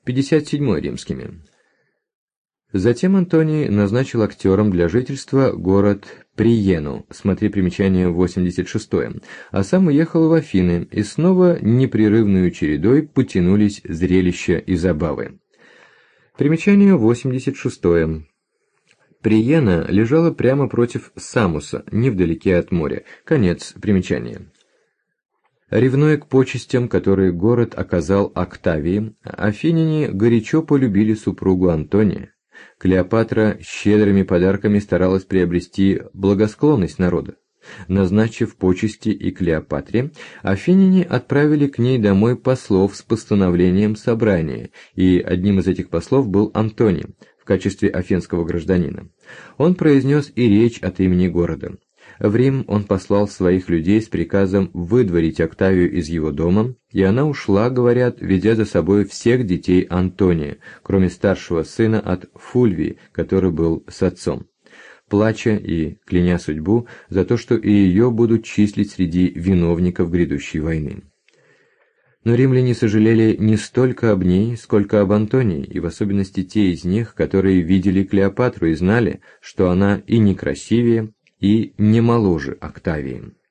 57 римскими. Затем Антоний назначил актером для жительства город Приену, смотри примечание 86, а сам уехал в Афины, и снова непрерывную чередой потянулись зрелища и забавы. Примечание 86. Приена лежала прямо против Самуса, невдалеке от моря. Конец примечания. Ревнуя к почестям, которые город оказал Октавии, афиняне горячо полюбили супругу Антония. Клеопатра щедрыми подарками старалась приобрести благосклонность народа. Назначив почести и Клеопатре, афиняне отправили к ней домой послов с постановлением собрания, и одним из этих послов был Антоний в качестве афинского гражданина. Он произнес и речь от имени города. В Рим он послал своих людей с приказом выдворить Октавию из его дома, и она ушла, говорят, ведя за собой всех детей Антония, кроме старшего сына от Фульвии, который был с отцом, плача и кляня судьбу за то, что и ее будут числить среди виновников грядущей войны. Но римляне сожалели не столько об ней, сколько об Антонии, и в особенности те из них, которые видели Клеопатру и знали, что она и некрасивее, и не моложе Октавии.